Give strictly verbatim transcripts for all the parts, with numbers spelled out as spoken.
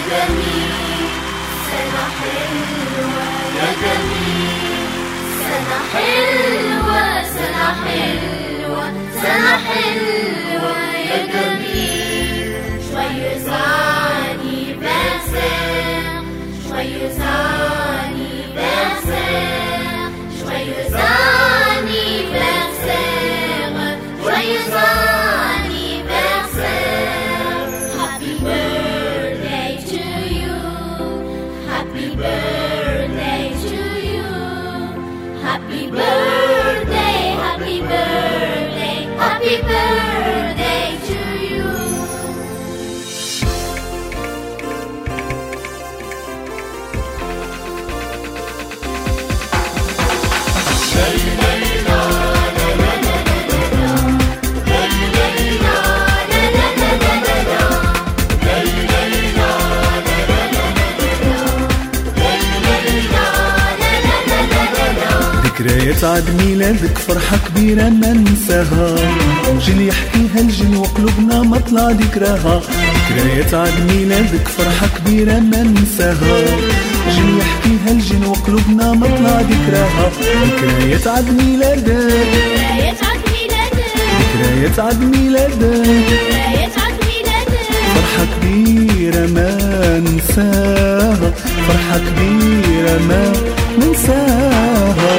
جميل، سنة حلوة يا جميل، سنة حلوة سنة حلوة سنة حلوة يا جميل. Joyeux anniversaire, joyeux anniversaire, joyeux anniversaire, joyeux anniversaire. Happy birthday to you, happy birthday to you, happy birthday, happy birthday, happy birthday to you. ذكريات عيد ميلادك فرحة كبيرة ما ننساها، جيل يحكيها الجيل وقلوبنا ما طلع ذكراها. ذكريات عيد ميلادك فرحة كبيرة ما ننساها، جيل يحكيها الجيل وقلوبنا ما طلع ذكراها. ذكريات عيد ميلادك، ذكريات عيد ميلادك، فرحة كبيرة ما ننساها، فرحة كبيرة ما ننساها.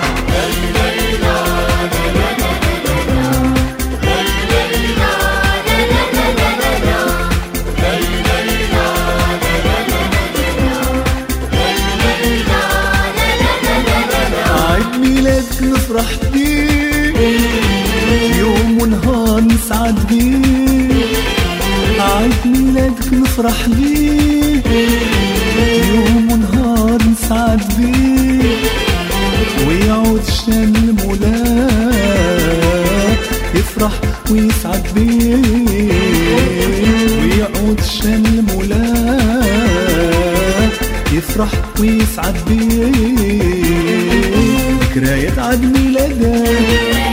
عيد ميلادك نفرح بيه، يوم ونهار نسعد بيه. عيد ميلادك نفرح بيه، يوم ونهار نسعد بيه. ويعود شان المولاه يفرح ويسعد بيه، ويعود شان المولاه يفرح ويسعد بيه. ذكريات عيد ميلادك،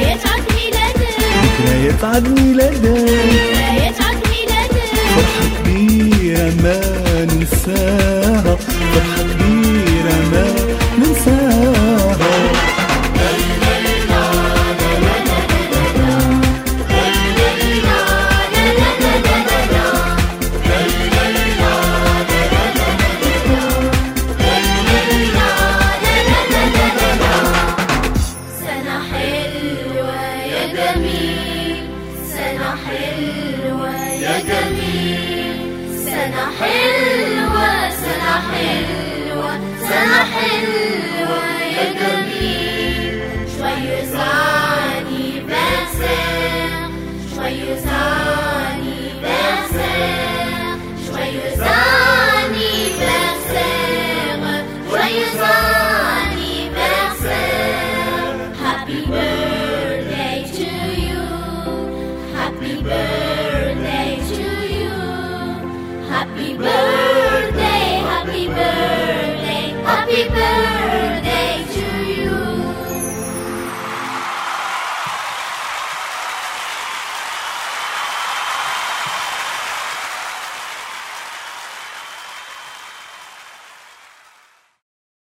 ذكريات عيد ميلادك، فرحة كبيرة ما ننساها، فرحة كبيرة ما ننساها. سنة حلوة يا جميل، سنة حلوة يا جميل، سنة حلوة سنة حلوة سنة حلوة.